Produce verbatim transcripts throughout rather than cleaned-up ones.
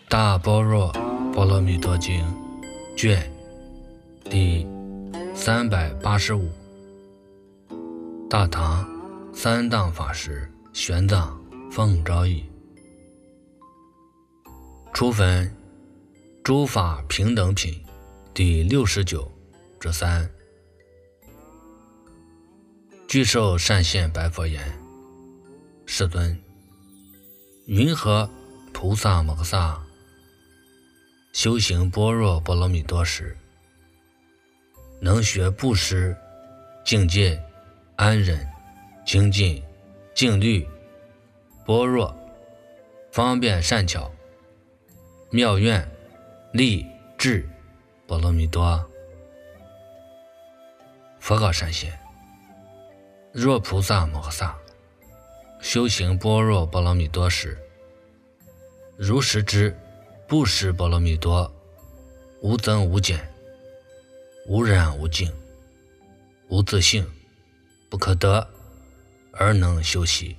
大般若波罗蜜多经卷第三百八十五，大唐三藏法师玄奘奉诏译，初分诸法平等品第六十九之三。具受善现白佛言：世尊，云何菩萨摩诃萨修行般若波罗蜜多时，能学布施、境界、安忍、精进、静虑、般若、方便善巧、妙愿、力、智、波罗蜜多？佛告善现：若菩萨摩诃萨修行般若波罗蜜多时，如实知布施波罗蜜多无增无减，无染无净，无自性，不可得而能修习；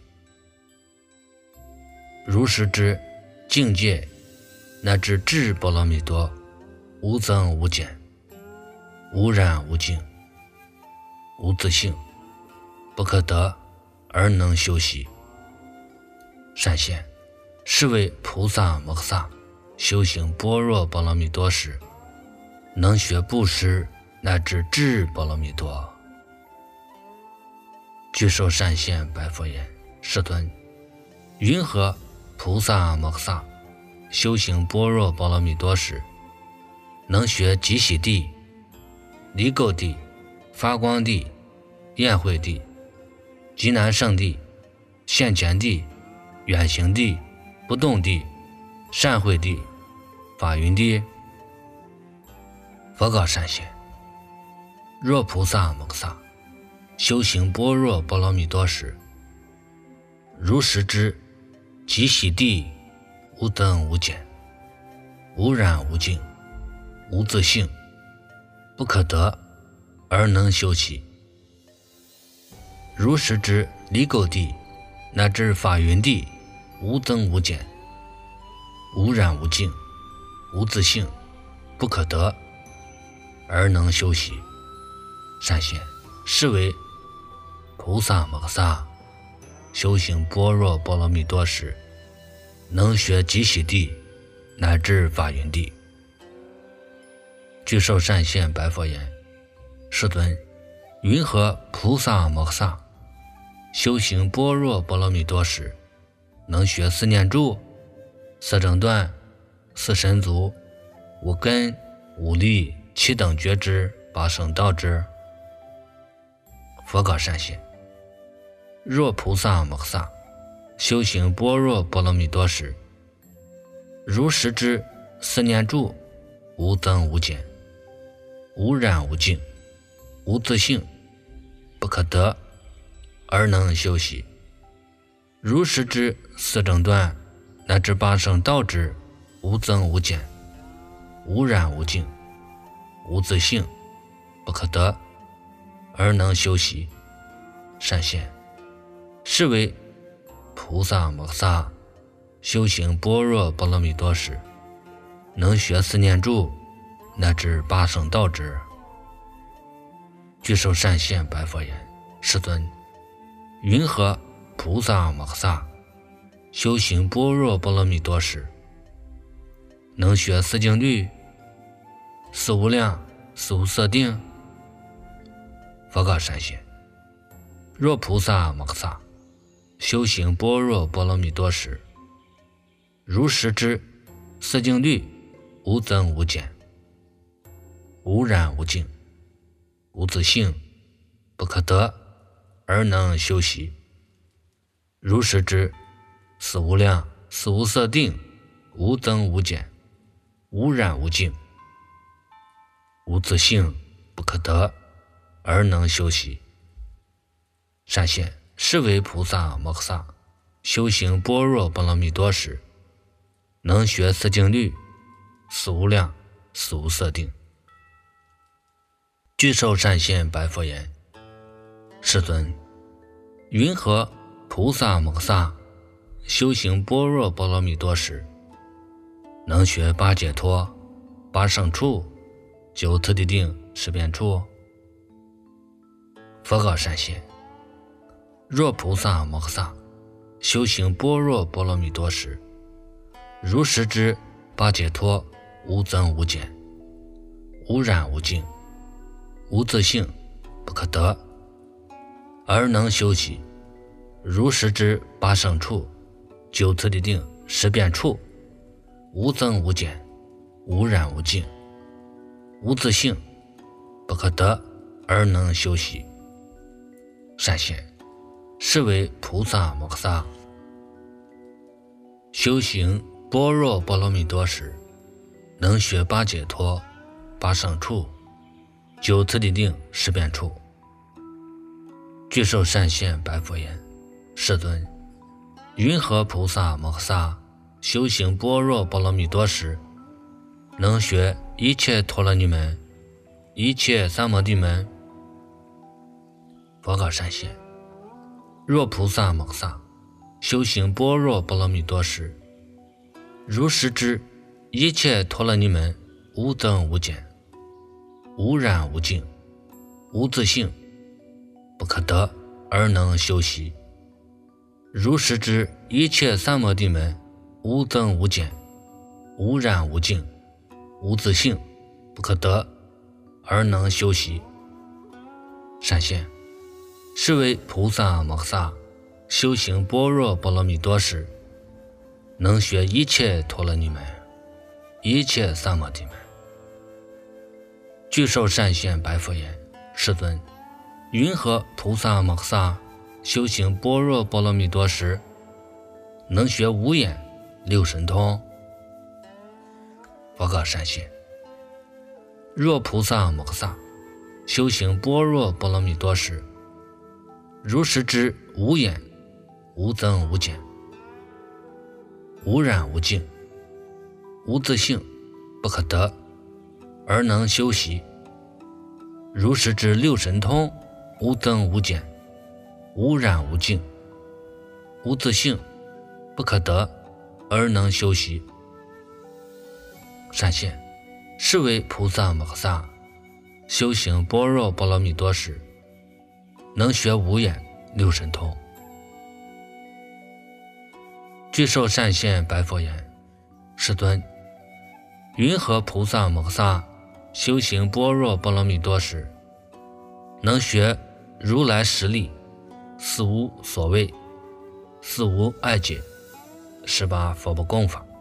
如实知境界乃至智波罗蜜多无增无减，无染无净，无自性，不可得而能修习。善现，是为菩萨摩诃萨修行般若波罗蜜多时，能学布施乃至智波罗蜜多。具受善现白佛言：世尊，云何菩萨摩诃萨修行般若波罗蜜多时，能学极喜地、离垢地、发光地、焰慧地、极难胜地、现前地、远行地、不动地、善慧地、法云地？佛告善现：若菩萨摩诃萨修行般若波罗蜜多时，如实知极喜地无增无减，无染无净，无自性，不可得而能修习；如实知离垢地乃至法云地无增无减，无染无净，无自性，不可得而能修习。善现，是为菩萨摩诃萨修行般若波罗蜜多时，能学极喜地乃至法云地。具受善现白佛言：世尊，云何菩萨摩诃萨修行般若波罗蜜多时，能学四念住、四正断、四神足、五根、五力、七等觉支、八圣道支？佛告善现：若菩萨摩诃萨修行般若波罗蜜多时，如实知四念住无增无减，无染无净，无自性，不可得而能修习；如实知四正断乃至八圣道支无增无减，无染无净，无自性，不可得而能修习。善现，是为菩萨摩诃萨修行般若波罗蜜多时，能学四念住乃至八圣道支。具受善现白佛言：世尊，云何菩萨摩诃萨修行般若波罗蜜多时，能学四静虑、四无量、四无色定？佛告善现：若菩萨摩诃萨修行般若波罗蜜多时，如实知四静虑无增无减，无染无净，无自性，不可得而能修习；如实知四无量、四无色定无增无减，无染无净，无自性，不可得而能修习。善现，是为菩萨摩诃萨修行般若波罗蜜多时，能学四静虑、四无量、四无色定。具受善现白佛言：世尊，云何菩萨摩诃萨修行般若波罗蜜多时， 能学八解脱、八胜处、九次第定、十遍处。佛告善现：若菩萨摩诃萨修行般若波罗蜜多时，如实知八解脱无增无减，无染无净，无自性，不可得，而能修习如实知八胜处、九次第定、十遍处，无增无减，无染无净，无自性，不可得，而能修习。善现，是为菩萨摩诃萨修行般若波罗蜜多时，能学八解脱、八胜处、九次第定、十遍处。具受善现白佛言：世尊，云何菩萨摩诃萨修行般若波罗蜜多时，能学一切陀罗尼门、一切三摩地门？佛告善现：若菩萨摩诃萨修行般若波罗蜜多时，如实知一切陀罗尼门无增无减，无染无净，无自性，不可得，而能修习。如实知一切三摩地门无增无减，无染无净，无自性，不可得，而能修习。善现，是为菩萨摩诃萨修行般若波罗蜜多时，能学一切陀罗尼门、一切三摩地门。具受善现白佛言：世尊，云何菩萨摩诃萨修行般若波罗蜜多时，能学五眼、六神通？佛告善现：若菩萨摩诃萨修行般若波罗蜜多时，如实知无眼、无增无减，无染无净，无自性，不可得，而能修习。如实知六神通无增无减，无染无净，无自性，不可得，而能修习。善现，是为菩萨摩诃萨修行般若波罗蜜多时，能学五眼、六神通。具受善现白佛言：世尊，云何菩萨摩诃萨修行般若波罗蜜多时，能学如来实力、四无所谓、四无碍解、十八佛不共法？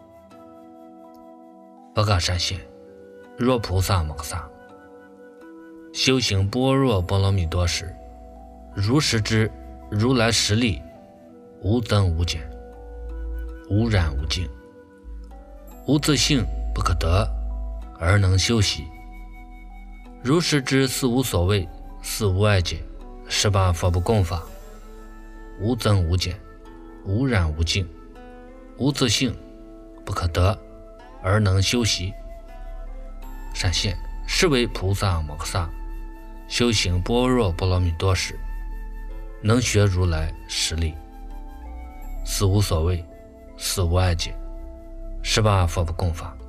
佛告善现：若菩萨摩诃萨修行般若波罗蜜多时，如实知如来实力无增无减，无染无净，无自性，不可得，而能修习。如实知四无所谓、四无碍解、十八佛不共法，无增无减，无染无净，无自性，不可得，而能修习。善现，是为菩萨摩诃萨修行般若波罗蜜多时，能学如来实力、四无所谓、四无碍解、十八佛不共法。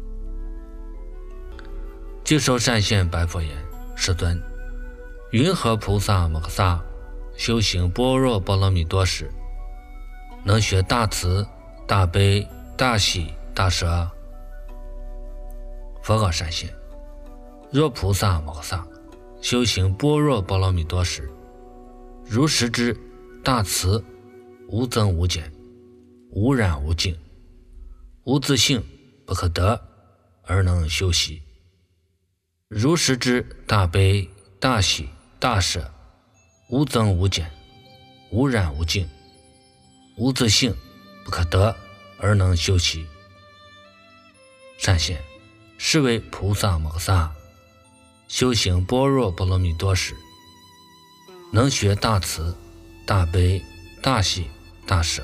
具受善现白佛言：世尊，云何菩萨摩诃萨修行般若波罗蜜多时，能学大慈、大悲、大喜、大舍？佛告善现：若菩萨摩诃萨修行般若波罗蜜多时，如实知大慈无增无减，无染无净，无自性，不可得，而能修习。如实知大悲、大喜、大舍无增无减，无染无净，无自性，不可得，而能修习。善现，是为菩萨摩诃萨修行般若波罗蜜多时，能学大慈、大悲、大喜、大舍。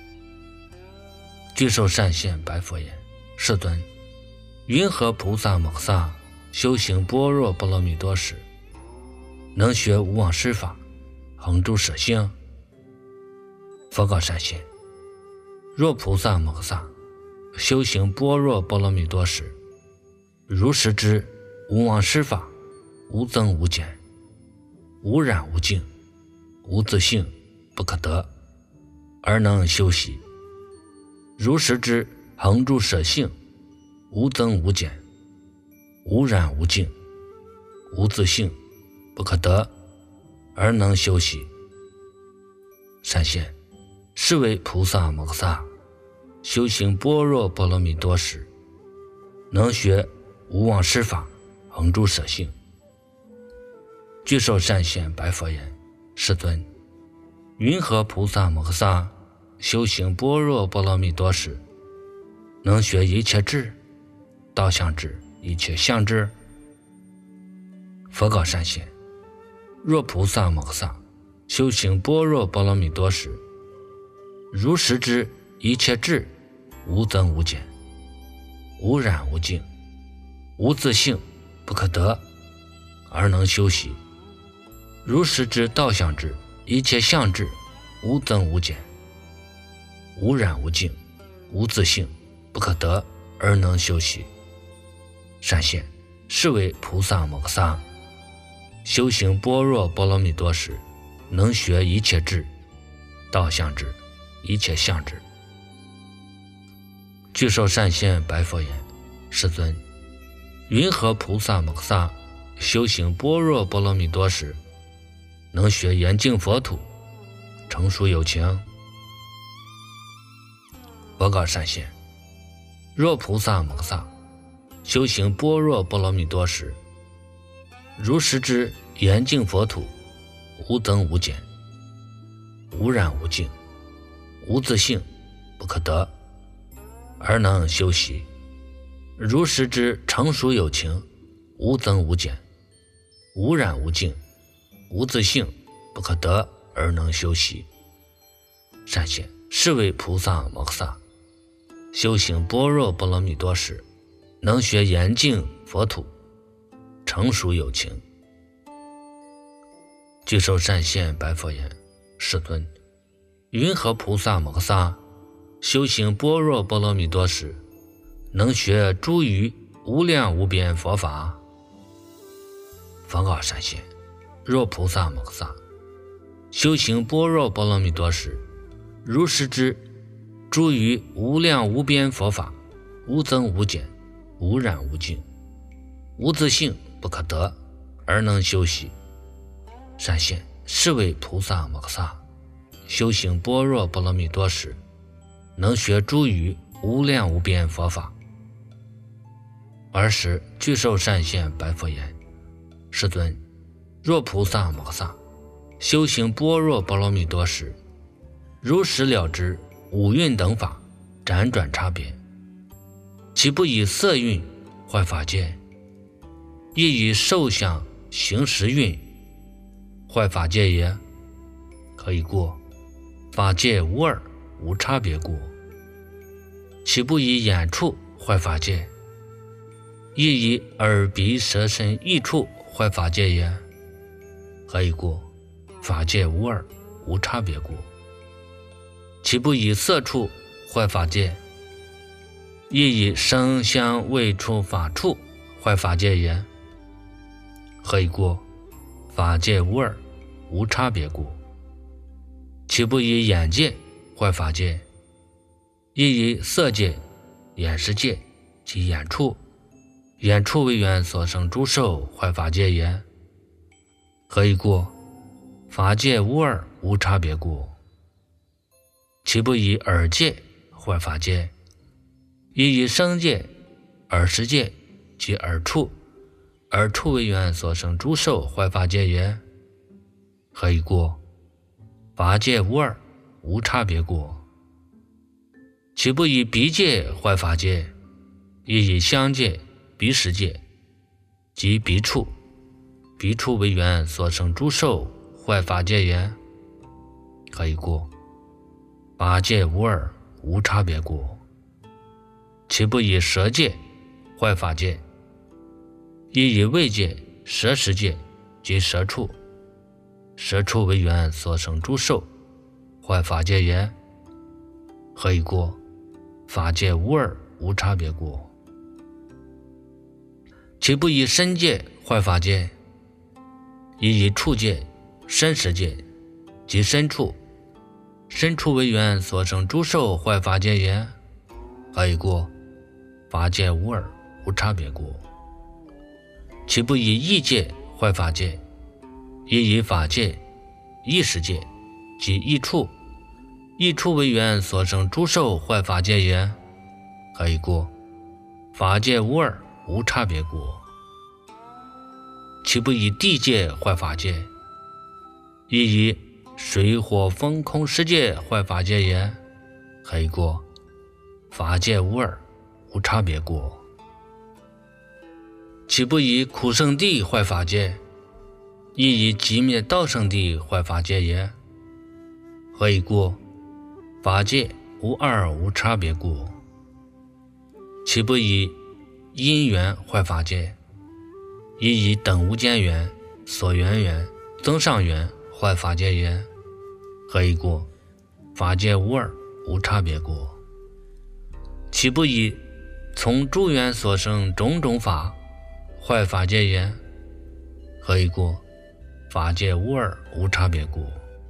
具受善现白佛言：世尊，云何菩萨摩诃萨修行般若波罗蜜多时，能学无妄施法，恒住舍性？佛告善现：若菩萨摩诃萨修行般若波罗蜜多时，如实知无妄施法，无增无减，无染无净，无自性，不可得，而能修习。如实知恒住舍性，无增无减，无染无净，无自性，不可得，而能修习。善现，是为菩萨摩诃萨修行般若波罗蜜多时，能学无妄施法，恒住舍性。具受善现，白佛言：世尊，云何菩萨摩诃萨修行般若波罗蜜多时，能学一切智、道相智、一切相智？佛告善现：若菩萨摩诃萨修行般若波罗蜜多时，如实知一切智无增无减，无染无净，无自性，不可得，而能修习。如实知道相智一切相智无增无减，无染无净，无自性，不可得，而能修习。善现，是为菩萨摩诃萨修行般若波罗蜜多时，能学一切智、道相智、一切相智。具受善现，白佛言：世尊，云何菩萨摩诃萨修行般若波罗蜜多时，能学严净佛土，成熟有情？佛告善现：若菩萨摩诃萨修行般若波罗蜜多时，如实知严净佛土无增无减，无染无净，无自性，不可得，而能修习。如实知成熟有情无增无减，无染无净，无自性，不可得，而能修习。善现，是为菩萨摩诃萨修行般若波罗蜜多时，能学严净佛土，成熟有情。具受善现，白佛言：世尊，云何菩萨摩诃萨修行般若波罗蜜多时，能学诸于无量无边佛法？佛告善现：若菩萨摩诃萨修行般若波罗蜜多时，如实知诸于无量无边佛法无增无减，无染无净，无自性，不可得，而能修习。善现，是为菩萨摩诃萨修行般若波罗蜜多时，能学诸于无量无边佛法。尔时具受善现，白佛言：世尊，若菩萨摩诃萨修行般若波罗蜜多时，如实了知五蕴等法辗转差别，岂不以色蕴坏法界，亦以受想行识蕴坏法界也？可以过，法界无二，无差别故。岂不以眼处坏法界，亦以耳鼻舌身意处坏法界也？何以故？法界无二，无差别故。岂不以色处坏法界，亦以声香味触法处坏法界也？何以故？法界无二，无差别故。岂不以眼界坏法界，亦以色界、眼识界及眼处、眼处为缘所生诸受坏法界也？何以故？法界无二，无差别故。岂不以耳界坏法界，亦以声界、耳识界及耳处、耳处为缘所生诸受坏法界也？何以故？法界无二，无差别故。岂不以鼻界坏法界，亦以香界、鼻识界及鼻处、鼻处为缘所生诸受坏法界也？何以故？法界无二，无差别故。岂不以舌界坏法界，亦以味界、舌识界及舌处、舌处为缘所生诸受坏法界也？何以故？法界无二， 无差别过。其不以身界坏法界，亦以处界、身实界及身处。身处为缘所生诸受坏法界也，何以过？法界无二，无差别过。其不以意界坏法界，亦以法界、意识界及意处。意处为缘所生诸受坏法界也，何以过？法界无二，无差别过。其不以地界坏法界，亦以水火风空世界坏法界也，何以过？法界无二，无差别过。其不以苦圣地坏法界，亦以寂灭道圣地坏法界也，何以过？法界无二，无差别过。其不以因缘坏法界，亦以等无间缘、所缘缘、增上缘坏法界也，何以过？法界无二，无差别过。其不以从诸缘所生种种法坏法界也，何以过？法界无二，无差别过。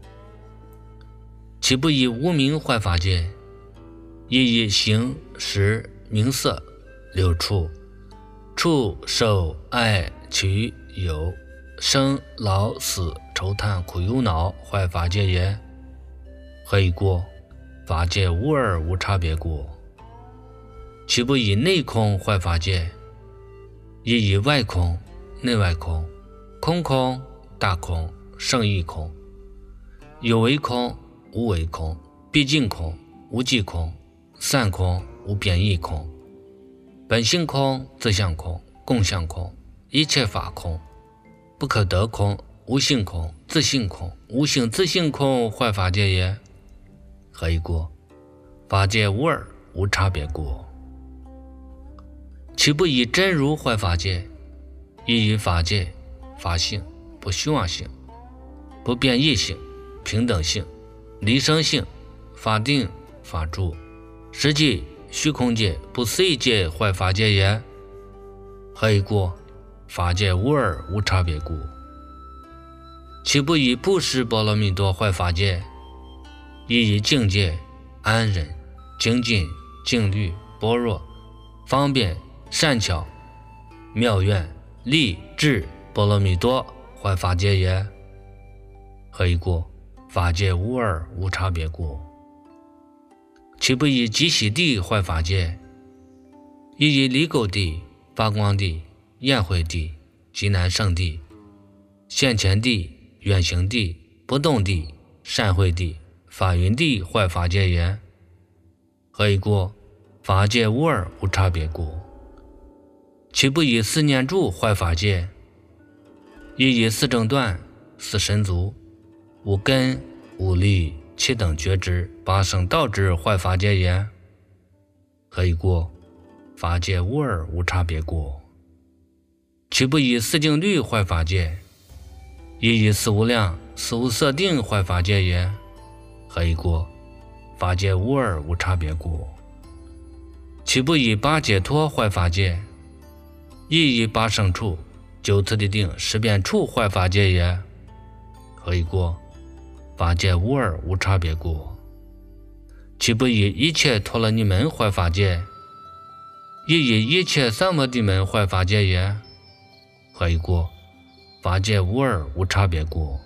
其不以无明坏法界，亦以形、识、名色、六处、触、受、爱、取、有、生、老、死、愁叹、苦、忧、恼坏法界也，何以过？法界无二，无差别过。其不以内空坏法界，亦以外空、内外空、空空、大空、胜义空、有为空、无为空、毕竟空、无际空、散空、无变异空、本性空、自相空、共相空、一切法空、不可得空、无性空、自性空、无性自性空坏法界也，何以过？法界无二，无差别过。其不以真如坏法界，亦以法界、法性、不虚妄性、不变异性、平等性、离生性、法定、法住、实际、虚空界、不思议界坏法界也，何以过？法界无二，无差别过。其不以布施波罗蜜多坏法界，亦以境界、安忍、精进、静虑、般若、方便、善巧、妙愿、力、智、波罗蜜多坏法界也，何以过？法界无二，无差别过。其不以极喜地坏法界，亦以离垢地、发光地、宴会地、极难胜地、现前地、远行地、不动地、善会地、法云地坏法界也，何以过？法界无二，无差别过。其不以四念住坏法界，亦以四正断、四神足、五根、五力、七等觉知、八圣道之坏法界也，何以过？法界无二，无差别过。其不以四境律坏法界，亦以四无量、四无色定坏法界也，何以过？法界无二，无差别过。其不以八解脱坏法界，亦以八圣处、九次第定、十遍处坏法界也，何以过？法界无二，无差别过。其不以一切陀罗尼门坏法界，亦以一切三摩地门坏法界也，何以过？法界无二，无差别过。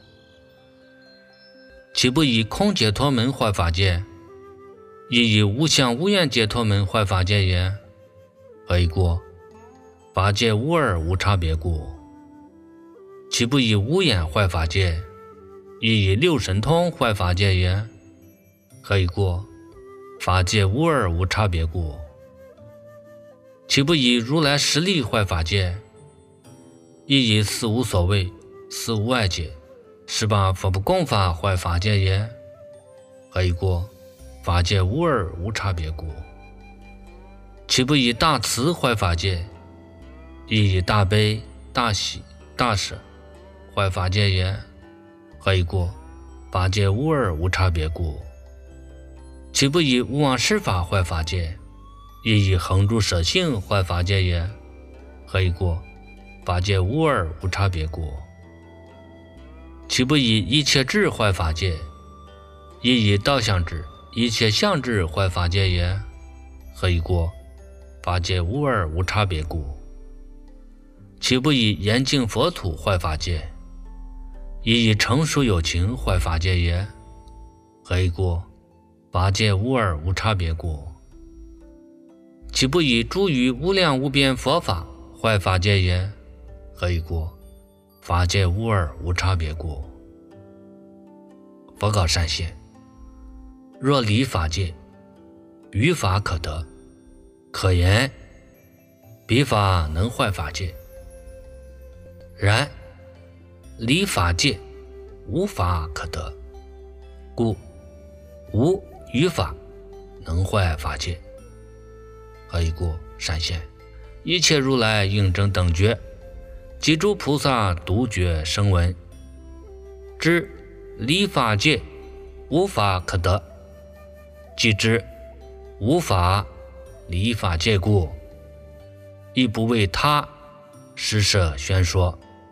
其不以空解脱门坏法界，亦以无相无愿解脱门坏法界也，何以过？法界无二，无差别过。其不以无眼坏法界，亦以六神通坏法界也，何以过？法界无二，无差别过。其不以如来实力坏法界，亦以四无所谓、四无碍解、十八佛不共法坏法界也，何以过？法界无二，无差别过。其不以大慈坏法界，亦以大悲、大喜、大舍坏法界也，何以过？法界无二，无差别过。其不以无妄施法坏法界， 亦以恒住舍性坏法界也，何以故？法界无二无差别故。岂不以一切智坏法界，亦以道相智、一切相智坏法界也，何以故？法界无二无差别故。岂不以严净佛土坏法界，亦以成熟有情坏法界也，何以故？法界无二无差别故。岂不以诸于无量无边佛法坏法界也，何以故？法界无二无差别故。佛告善现：若离法界，于法可得，可言彼法能坏法界。然离法界，无法可得，故无于法能坏法界。何以故？善现：一切如来应证等觉，及诸菩萨独觉声闻，知离法界无法可得，即知无法离法界故，亦不为他施设宣说。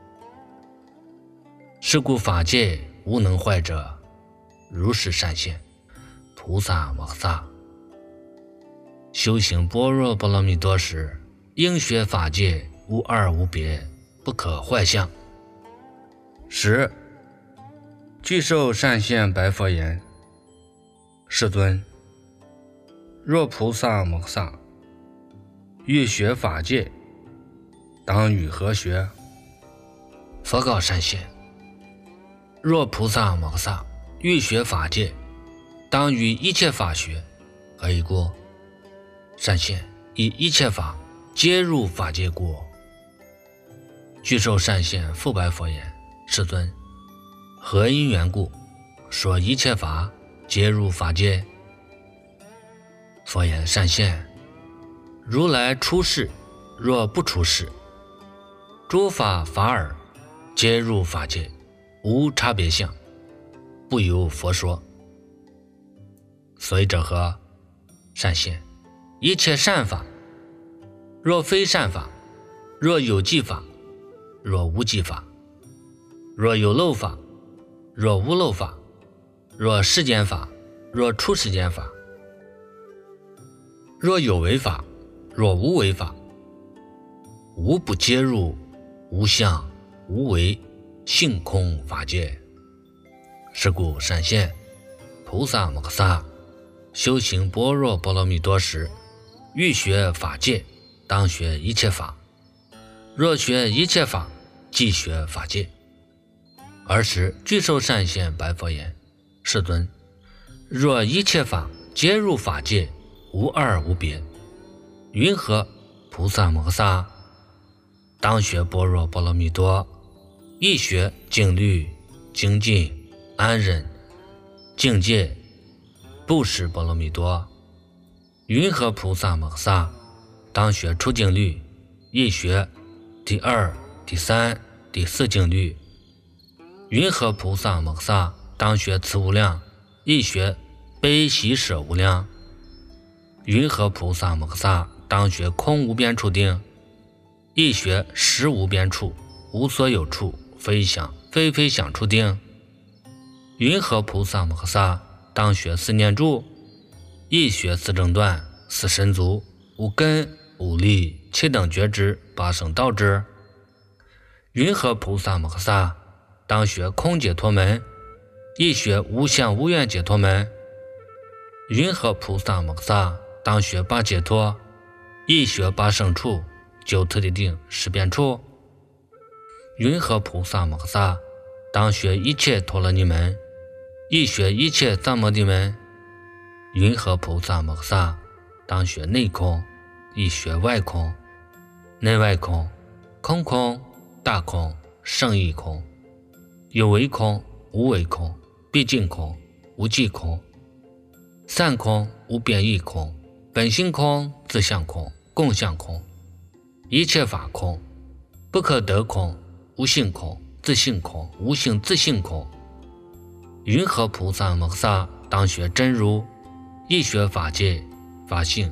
是故法界无能坏者，如是善现。菩萨摩诃萨修行般若波罗蜜多时，应学法界无二无别，不可坏相。十具受善现白佛言：世尊，若菩萨摩诃萨欲学法界，当与何学？佛告善现：若菩萨摩诃萨欲学法界，当与一切法学。何以故？善现：以一切法皆入法界故。具受善现复白佛言：世尊，何因缘故说一切法皆入法界？佛言：善现，如来出世，若不出世，诸法法尔皆入法界，无差别相，不由佛说。所以者何？善现，一切善法，若非善法，若有记法，若无记法，若有漏法，若无漏法，若世间法，若出世间法，若有为法，若无为法，无不皆入无相无为性空法界。是故善现，菩萨摩诃萨修行般若波罗蜜多时，欲学法界，当学一切法。若学一切法，即学法界。尔时具受善现白佛言：世尊，若一切法皆入法界，无二无别，云何菩萨摩诃萨当学般若波罗蜜多，亦学静虑、精进、安忍、境界、布施波罗蜜多？云何菩萨摩诃萨当学出静虑，亦学第二、第三、第四静虑？云何菩萨摩诃萨当学慈无量，亦学悲喜舍无量？云何菩萨摩诃萨当学空无边处定，亦学实无边处、无所有处、非想非非想处定？云何菩萨摩诃萨当学四念住，亦学四正断、四神足、五根、五力、七等觉知、八圣道知？云何菩萨摩诃萨当学空解脱门，亦学无相无愿解脱门？云何菩萨摩诃萨当学八解脱，亦学八圣处、九特地定、十遍处？云何菩萨摩诃萨当学一切陀罗尼门，亦学一切藏摩地门？云何菩萨摩诃萨当学内空，亦学外空？内外空、空空、大空、胜义空、有为空、无为空、毕竟空、无际空、散空、无变异空、本性空、自相空、共相空、一切法空、不可得空、无性空、自性空、无性自性空？云何菩萨摩诃萨当学真如，亦学法界、法性、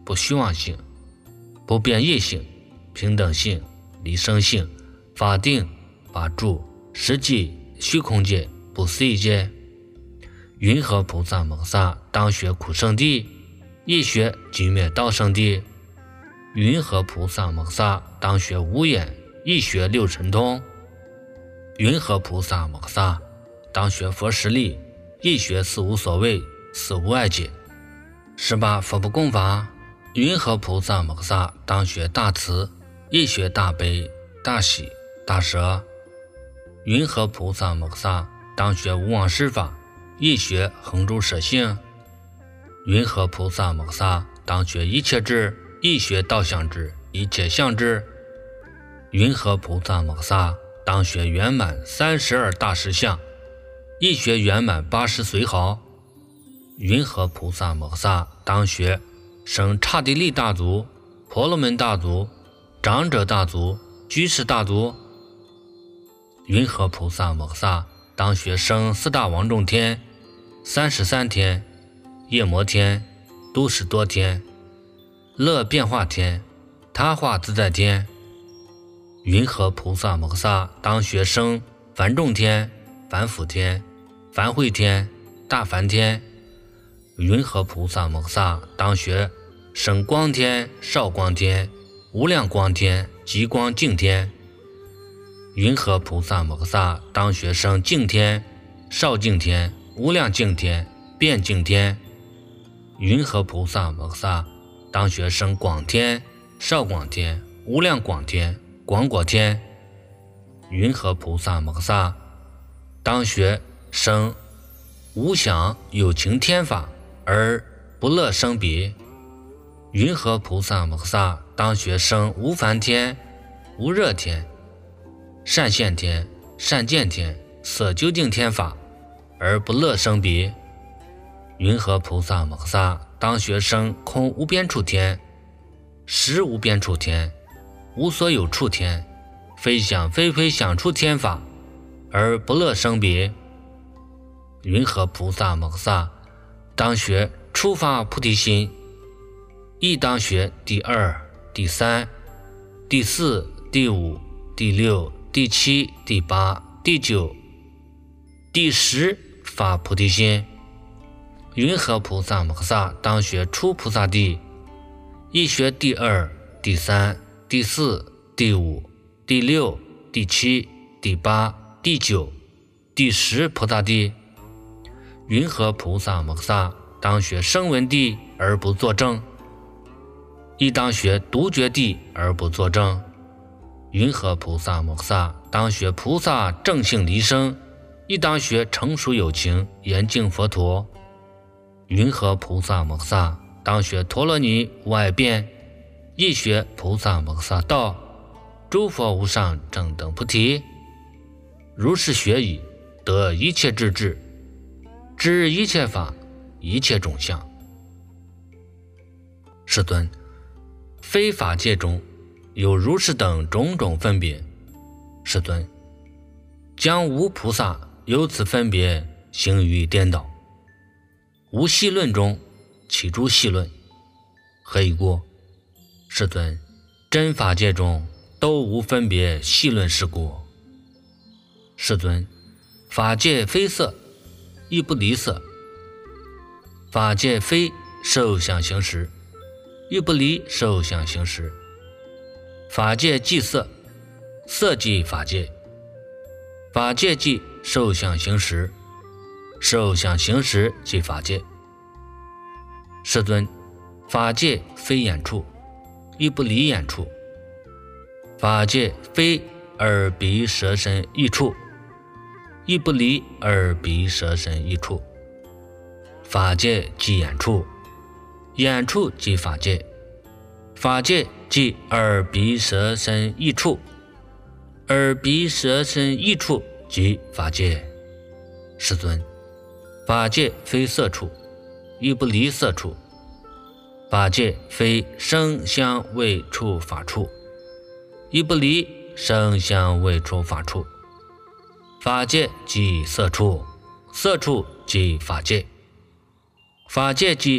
不虚妄性、不变异性、平等性、离生性、法定、法住、实际、虚空界、不思议界。云何菩萨摩萨当学苦圣地，亦学寂灭道圣地。云何菩萨摩萨当学无眼，亦学六神通。云何菩萨摩萨当学佛实力，亦学四无所谓、四无碍解。十八佛不共法。云何菩萨摩萨当学大慈，亦学大悲、大喜、大舍。云何菩萨摩萨当学无妄施法，亦学恒诸舍性。云何菩萨摩萨当学一切智，亦学道相智、一切相智。云何菩萨摩萨当学圆满三十二大实相，亦学圆满八十随好。云何菩萨摩萨当学生刹帝利大族、婆罗门大族、长者大族、居士大族。云何菩萨摩萨当学生四大王众天、三十三天、夜摩天、都市多天、乐变化天、他化自在天。云何菩萨摩萨当学生梵众天、梵辅天、梵会天、大梵天。云何菩萨摩萨当学生光天、少光天、无量光天、极光净天。云何菩萨摩萨当学生净天、少净天、无量净天、变净天。云何菩萨摩萨当学生广天、少广天、无量广天、广果天。云何菩萨摩萨当学生无想有情天法，而不乐生彼。云何菩萨摩萨当学生无烦天、无热天、善现天、善见天、色究竟天法，而不乐生彼。云何菩萨摩萨当学生空无边处天、实无边处天、无所有处天、非想非非想处天法，而不乐生彼。云何菩萨摩萨当学初发菩提心，亦当学第二、第三、第四、第五、第六、第七、第八、第九、第十发菩提心。云何菩萨摩萨当学初菩萨地，亦学第二、第三、第四、第五、第六、第七、第八、第九、第十菩萨地。云何菩萨摩萨当学声闻地而不作证，亦当学独觉地而不作证。云何菩萨摩萨当学菩萨正性离生，亦当学成熟有情严净佛陀。云何菩萨摩萨当学陀罗尼无碍辩，亦学菩萨摩萨道，诸佛无上正等菩提。如是学已，得一切智智，知一切法，一切种相。世尊，非法界中有如是等种种分别。世尊，将无菩萨由此分别行于颠倒。无细论中起诸细论，何以故？世尊，真法界中都无分别细论是故。世尊，法界非色，亦不离色；法界非受想行识，亦不离受想行识。法界即色，色即法界；法界即受想行识，受想行识即法界。世尊，法界非眼处，亦不离眼处；法界非耳鼻舌身意处，亦不离耳鼻舌身意处。法界即眼处，眼处即法界；法界即耳鼻舌身意处，耳鼻舌身意处即法界。世尊，法界非色处，亦不离色处；法界非声香味触法处，亦不离声香味触法处。法界即色处，色处即法界；法界即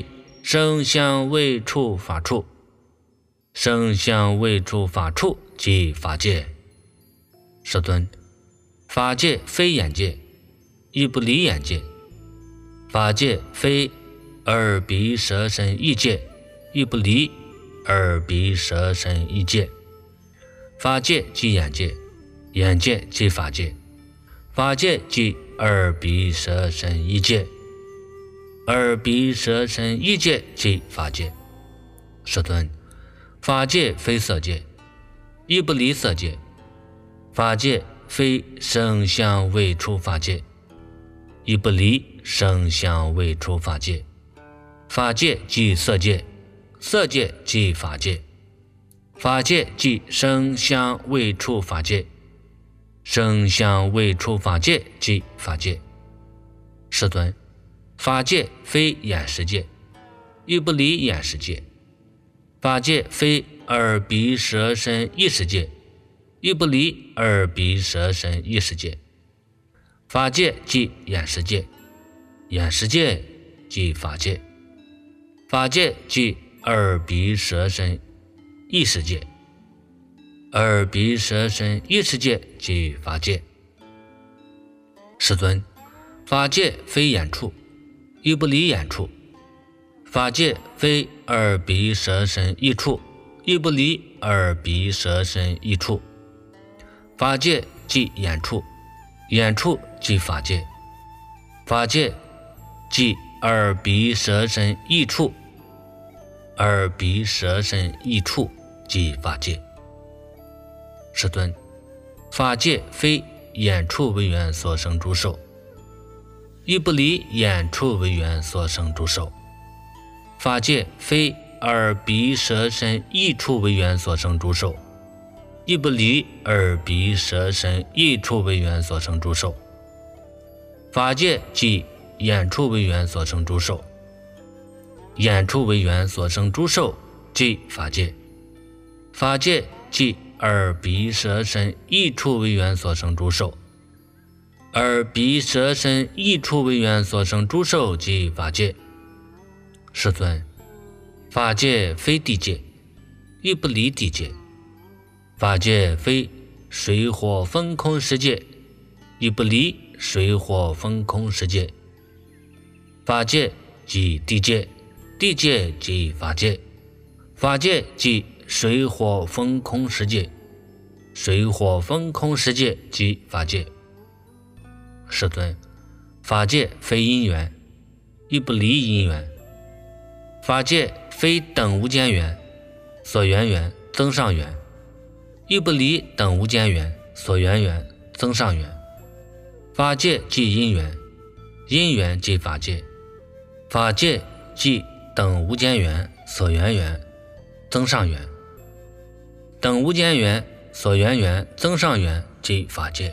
声香味触法处，声香味触法处即法界。世尊，法界非眼界，亦不离眼界；法界非耳鼻舌身意界，亦不离耳鼻舌身意界。法界即眼界，眼界即法界，法界即耳鼻舌身意界，耳鼻舌身意界即法界。世尊，法界非色界，亦不离色界；法界非声香味触法界，亦不离声香味触法界。法界即色界，色界即法界，法界即声香味触法界，声香味触法界即法界。世尊，法界非眼识界，亦不离眼识界；法界非耳鼻舌身意识界，亦不离耳鼻舌身意识界。法界即眼识界，眼识界即法界，法界即耳鼻舌身意识界，耳鼻舌身意识界即法界。世尊，法界非眼处，亦不离眼处；法界非耳鼻舌身意处，亦不离耳鼻舌身意处。法界即眼处，眼处即法界，法界即耳鼻舌身意处，耳鼻舌身意处即法界。世尊，法界非眼处为缘所生诸受，亦不离眼处为缘所生诸受；法界非耳鼻舌身意处为缘所生诸受，亦不离耳鼻舌身意处为缘所生诸受。法界即眼处为缘所生诸受，眼处为缘所生诸受即法界；法界即耳鼻舌身意处为缘所生诸受，耳鼻舌身意处为缘所生诸受即法界。世尊，法界非地界，亦不离地界；法界非水火风空世界，亦不离水火风空世界。法界即地界，地界即法界，法界即水火风空世界，水火风空世界即法界。世尊，法界非因缘，亦不离因缘；法界非等无间缘，所缘缘增上缘，亦不离等无间缘，所缘缘增上缘。法界即因缘，因缘即法界，法界即等无间缘，所缘缘增上缘，等无间缘，所缘缘增上缘即法界。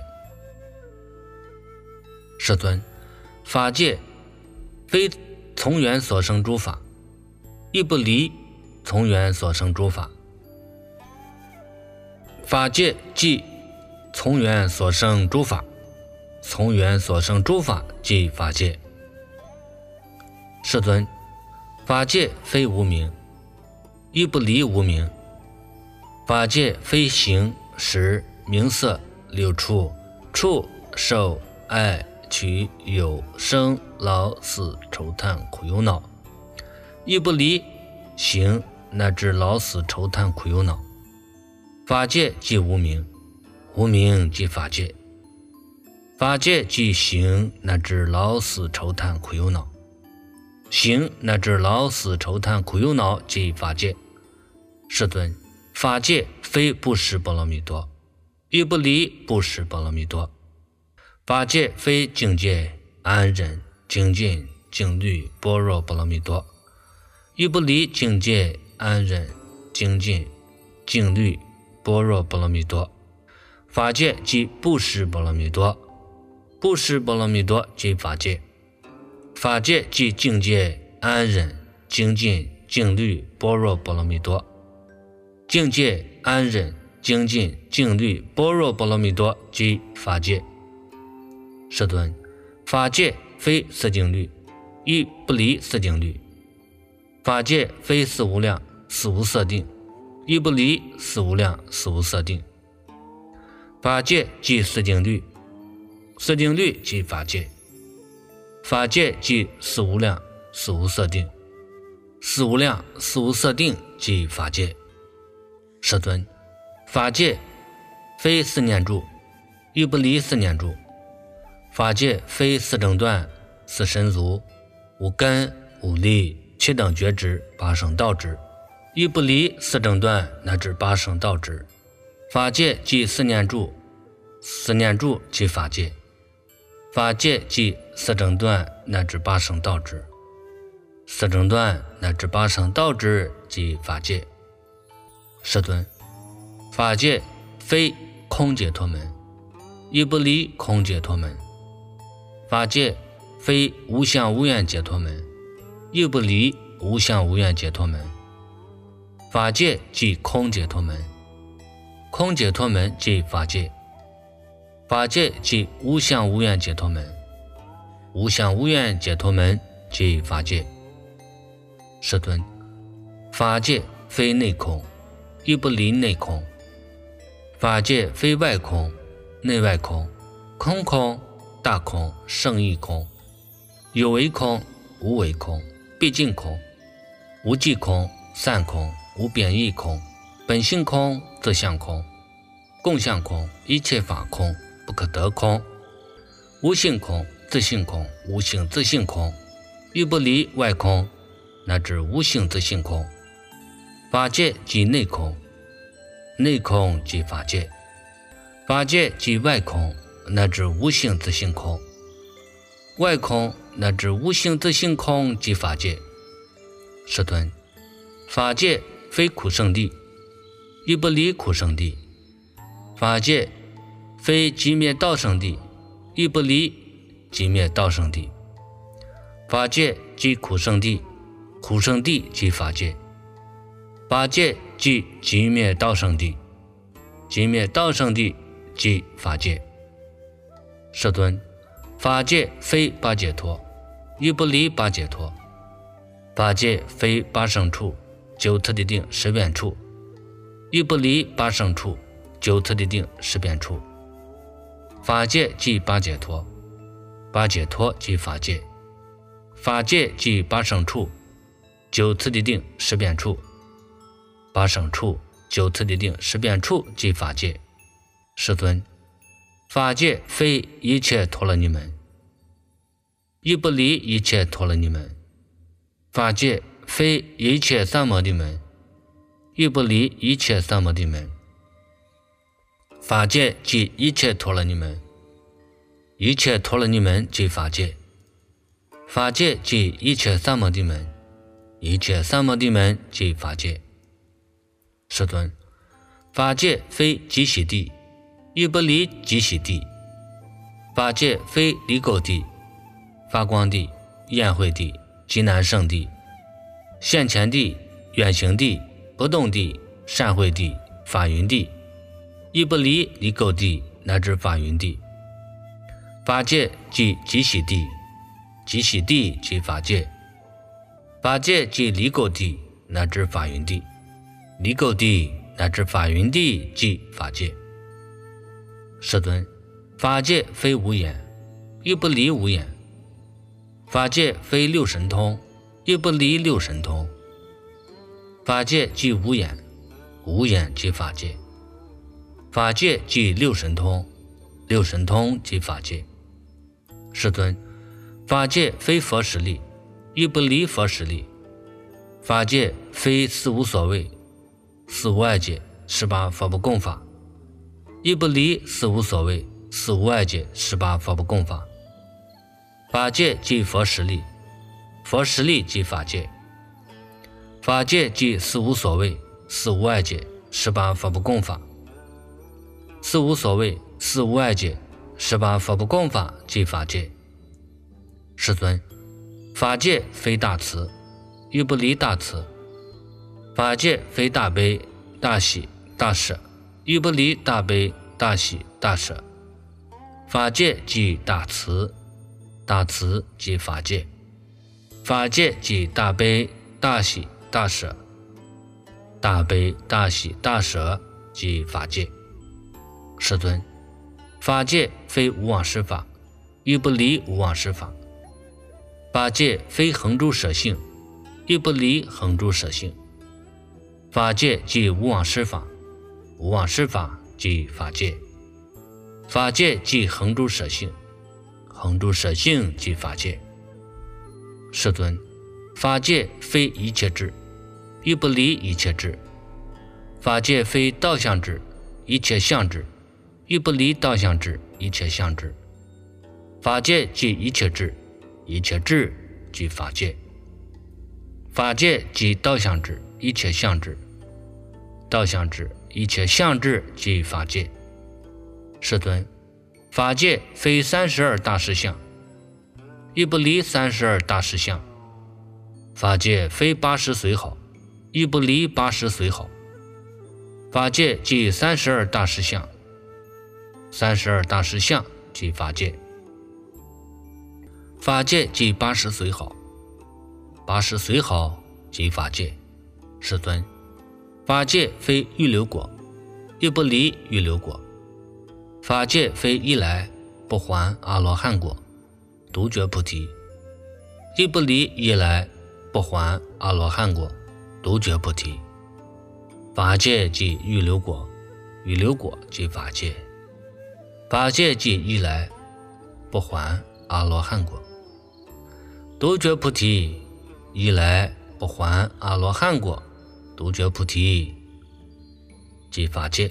世尊，法界非从缘所生诸法，亦不离从缘所生诸法；法界即从缘所生诸法，从缘所生诸法即法界。世尊，法界非无明，亦不离无明；法界非形识名色六处触受爱取有生老死愁叹苦忧恼，亦不离行乃至老死愁叹苦忧恼。法界即无明，无明即法界，法界即行乃至老死愁叹苦忧恼，行乃至老死愁叹苦忧恼即法界。世尊，法界非不识波罗蜜多，亦不离不识波罗蜜多；法界非境界安忍精进静虑般若波罗蜜多，亦不离境界安忍精进静虑般若波罗蜜多。法界即不识波罗蜜多，不识波罗蜜多即法界，法界即境界安忍精进静虑般若波罗蜜多，境界安忍精进静虑般若波罗蜜多即法界。世尊，法界非色境律，亦不离色境律； 法界非事无量，事无设定，亦不离事无量，事无设定。法界即四定律，四定律即法界。法界即事无量，事无设定，事无量，事无设定即法界。世尊，法界非四念住，亦不离四念住。法界非四正断，四神足，无根无力，七等觉知，八圣道知，亦不离四正断乃至八圣道知。法界即四念住，四念住即法界。法界即四正断乃至八圣道知，四正断乃至八圣道知即法界。世尊，法界非空解脱门，亦不离空解脱门。法界非无相无愿解脱门，亦不离无相无愿解脱门。法界即空解脱门，空解脱门即法界。法界即无相无愿解脱门，无相无愿解脱门即法界。世尊，法界非内空，亦不离内空。法界非外空，内外空，空空，大空，圣义空，有为空，无为空，毕竟空，无际空，散空，无贬义空，本性空，自相空，共相空，一切法空，不可得空，无性空，自性空，无性自性空，亦不离外空，乃至无性自性空。法界即内空，内空即法界。法界即外空，乃至无性自性空，外空乃至无性自性空即法界。世尊，法界非苦圣地，亦不离苦圣地。法界非寂灭道圣地，亦不离寂灭道圣地。法界即苦圣地，苦圣地即法界。法界即寂灭道圣地，寂灭道圣地即法界。世尊，法界非八解脱，亦不离八解脱。法界非八圣处，九次第定，十遍处，亦不离八圣处，九次第定，十遍处。法界即八解脱，八解脱即法界。法界即八圣处，九次第定，十遍处，八圣处，九次第定，十遍处即法界。世尊，法界非一切陀罗尼门，亦不离一切陀罗尼门。法界非一切三摩地门，亦不离一切三摩地门。法界即一切陀罗尼门，一切陀罗尼门即法界。法界即一切三摩地门，一切三摩地门即法界。世尊，法界非极喜地，亦不离极喜地。法界非离垢地、发光地、宴会地、极难胜地、现前地、远行地、不动地、善会地、法云地，亦不离离垢地乃至法云地。法界即极喜地，极喜地即法界。法界即离垢地乃至法云地，离垢地乃至法云地即法界。世尊，法界非无眼，亦不离无眼。法界非六神通，亦不离六神通。法界即无眼，无眼即法界。法界即六神通，六神通即法界。世尊，法界非佛实力，亦不离佛实力。法界非四无所谓，四无碍解，十八佛不共法，亦不离四无所谓，四无碍解，十八佛不共法。法界即佛实力，佛实力即法界。法界即四无所谓，四无碍解，十八佛不共法。四无所谓，四无碍解，十八佛不共法即法界。世尊，法界非大慈，亦不离大慈。法界非大悲、大喜、大舍，亦不离大悲、大喜、大舍。法界即大慈，大慈即法界。法界即大悲、 大喜大舍，大悲大喜大舍即法界。世尊，法界非无妄实法，亦不离无妄实法。法界非恒诸舍性，亦不离恒诸舍性。法界即无妄实法，无妄实法即法界。法界即恒诸舍性，恒诸舍性即法界。世尊，法界非一切智，亦不离一切智。法界非道相智，一切相智，亦不离道相智，一切相智。法界即一切智，一切智即法界。法界即道相智，一切相智，道相智，一切相智即法界。世尊，法界非三十二大实相，亦不离三十二大实相。法界非八十随好，亦不离八十随好。法界即三十二大实相，三十二大实相即法界。法界即八十随好，八十随好即法界。世尊，法界非预流果，亦不离预流果。法界非一来不还阿罗汉果，独觉菩提，亦不离一来不还阿罗汉果，独觉菩提。法界即预流果，预流果即法界。法界即一来不还阿罗汉果，独觉菩提，一来不还阿罗汉果，独觉菩提即法界。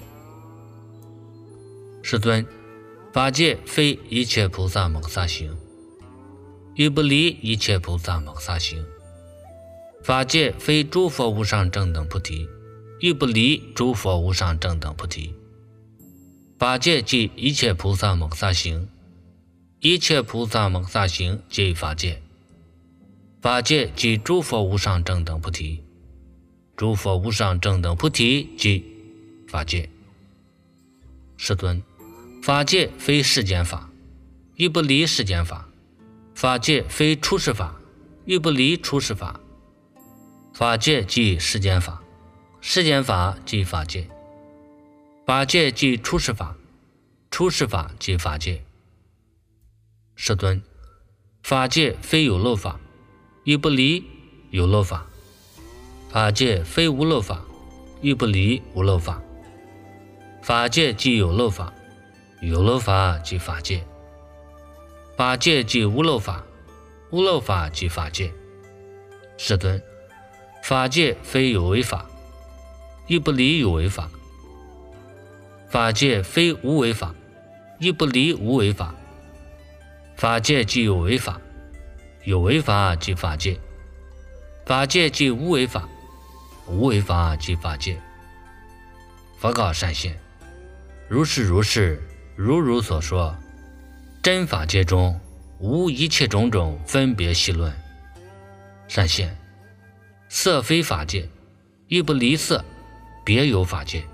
世尊，法界非一切菩萨摩诃萨行，亦不离一切菩萨摩诃萨行。法界非诸佛无上正等菩提，亦不离诸佛无上正等菩提。法界即一切菩萨摩诃萨行，一切菩萨摩诃萨行即法界。法界即诸佛无上正等菩提，诸佛无上正等菩提即法界。世尊，法界非世间法，亦不离世间法。法界非出世法，亦不离出世法。法界即世间法，世间法即法界。法界即出世法，出世法即法界。世尊，法界非有漏法，亦不离有漏法。法界非无漏法，亦不离无漏法。法界即有漏法，有漏法即法界。法界即无漏法，无漏法即法界。世尊，法界非有为法，亦不离有为法。法界非无为法，亦不离无为法。法界即有为法，有为法即法界。法界即无为法，无为法即法界。佛告善现，如是如是，如如所说，真法界中无一切种种分别细论。善现，色非法界，亦不离色，别有法界。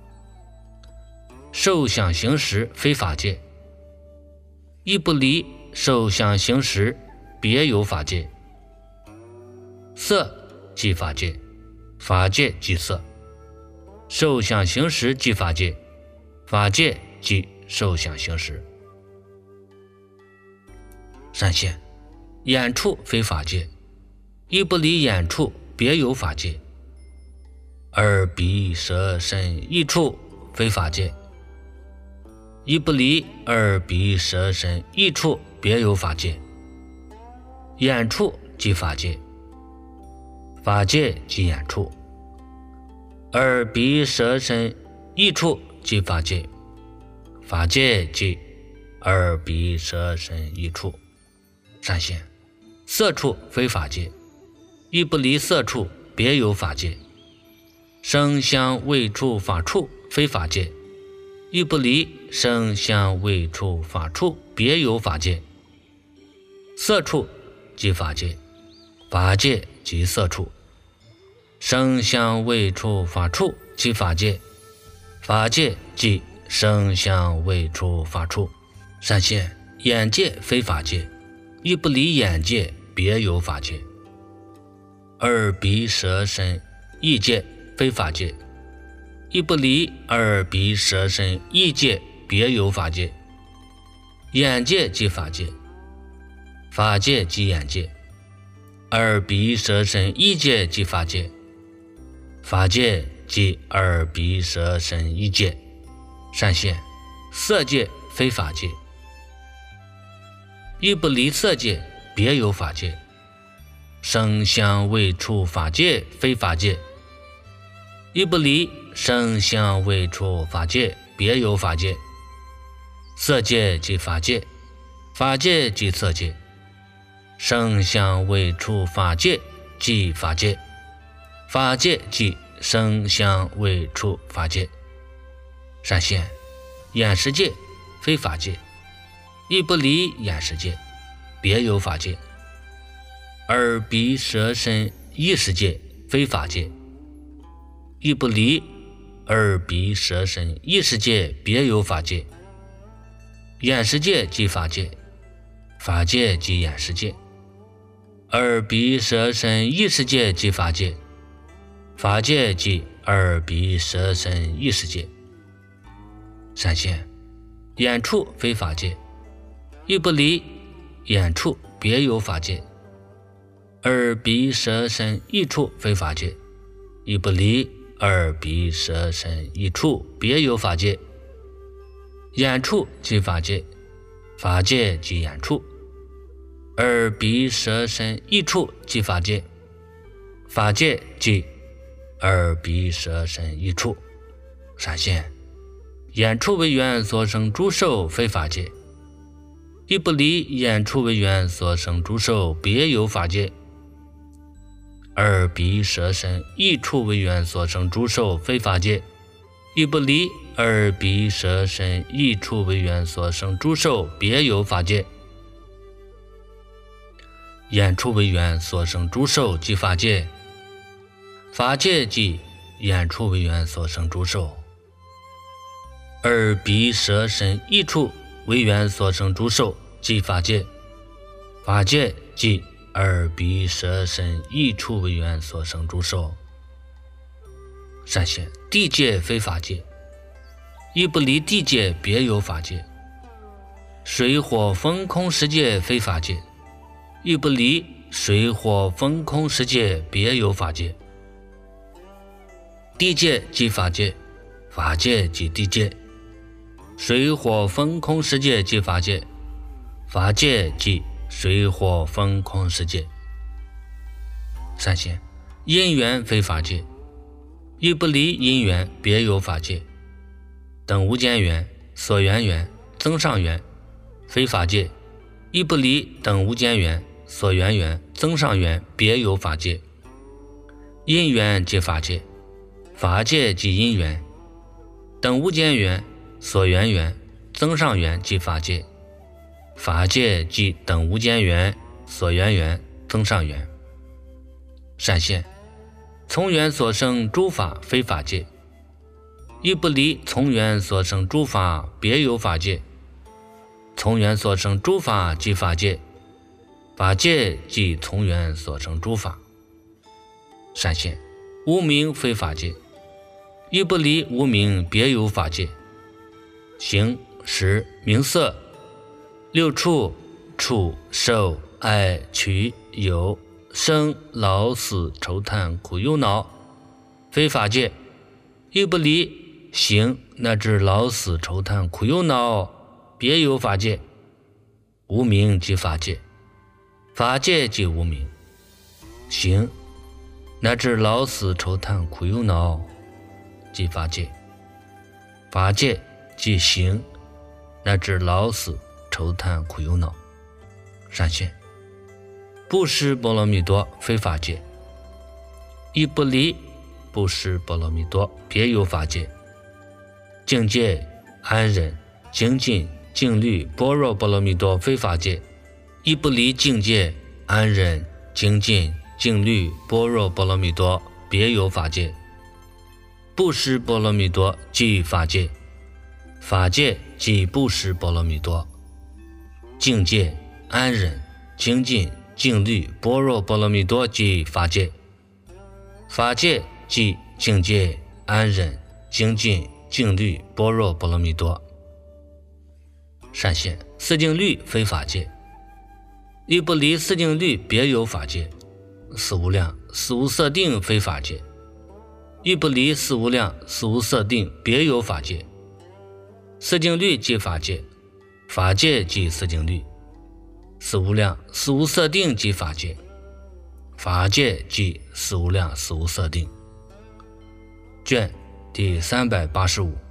受想行识非法界，亦不离受想行识，别有法界。色即法界，法界即色。受想行识即法界，法界即受想行识。善现，眼处非法界，亦不离眼处，别有法界。耳鼻舌身意处非法界，亦不离耳鼻舌身意处，别有法界。眼处即法界，法界即眼处。耳鼻舌身意处即法界，法界即耳鼻舌身意处。善现，色处非法界，亦不离色处，别有法界。声香味触法处非法界，亦不离声香味触法处，别有法界。色处即法界，法界即色处。声香味触法处即法界，法界即声香味触法处。善现，眼界非法界，亦不离眼界，别有法界。 耳鼻舌身意界非法界，亦不离耳鼻舌身意界别有法界。眼界即法界，法界即眼界，耳鼻舌身意界即法界，法界即耳鼻舌身意界。善现色界非法界，亦不离色界别有法界。声香味触法界非法界，亦不离声香味触法界别有法界。色界即法界，法界即色界，声香味触法界即法界，法界即声香味触法界。善现眼识界非法界，亦不离眼识界别有法界。耳鼻舌身意识界非法界，亦不离耳鼻舌身意识界别有法界。眼识界即法界，法界即眼识界，耳鼻舌身意识界即法界，法界即耳鼻舌身意识界。善现眼触非法界，亦不离眼触别有法界。耳鼻舌身意触非法界，亦不离耳鼻舌身意触别有法界。眼触即法界，法界即眼触，耳鼻舌身意触即法界，法界即耳鼻舌身意触。善现眼触为缘所生诸受非法界，亦不离眼触为缘所生诸受别有法界。耳鼻舌身意触为缘所生诸受非法界，亦不离耳鼻舌身意触为缘所生诸受别有法界。眼触为缘所生诸受即法界，法界即眼触为缘所生诸受。耳鼻舌身意触为缘所生诸受即法界，法界即耳鼻舌身意触为缘所生诸受。善现地界非法界，亦不离地界别有法界。水火风空十界非法界，亦不离水火风空十界别有法界。地界即法界，法界即地界，水火风空十界即法界，法界即水火风空十界。善现因缘非法界，亦不离因缘别有法界。等无间缘、所缘缘、增上缘非法界，亦不离等无间缘、所缘缘、增上缘别有法界。因缘即法界，法界即因缘，等无间缘、所缘缘、增上缘即法界，法界即等无间缘、所缘缘、增上缘。善现从缘所生诸法非法界，亦不离从缘所生诸法别有法界。从缘所生诸法即法界，法界即从缘所生诸法。善现无明非法界，亦不离无明别有法界。形识名色六处触受爱取有生老死愁叹苦忧恼非法界，亦不离行乃至老死愁叹苦忧恼别有法界。无明即法界，法界即无明。行乃至老死愁叹苦忧恼即法界，法界即行乃至老死愁叹苦忧恼。善现布施波罗蜜多非法界，亦不离布施波罗蜜多别有法界。境界安忍精进静虑般若波罗蜜多非法界，亦不离境界安忍精进静虑般若波罗蜜多别有法界。布施波罗蜜多即法界，法界即布施波罗蜜多。境界安忍精进静虑般若波罗蜜多即法界， 法界即境界安忍精进静虑般若波罗蜜多。善现四境律非法界，亦不离四境律别有法界。四无量四无色定非法界，亦不离四无量四无色定别有法界。四境律即法界，法界即四境律。四无量四无色定即法界，法界即四无量四无色定。卷第三百八十五。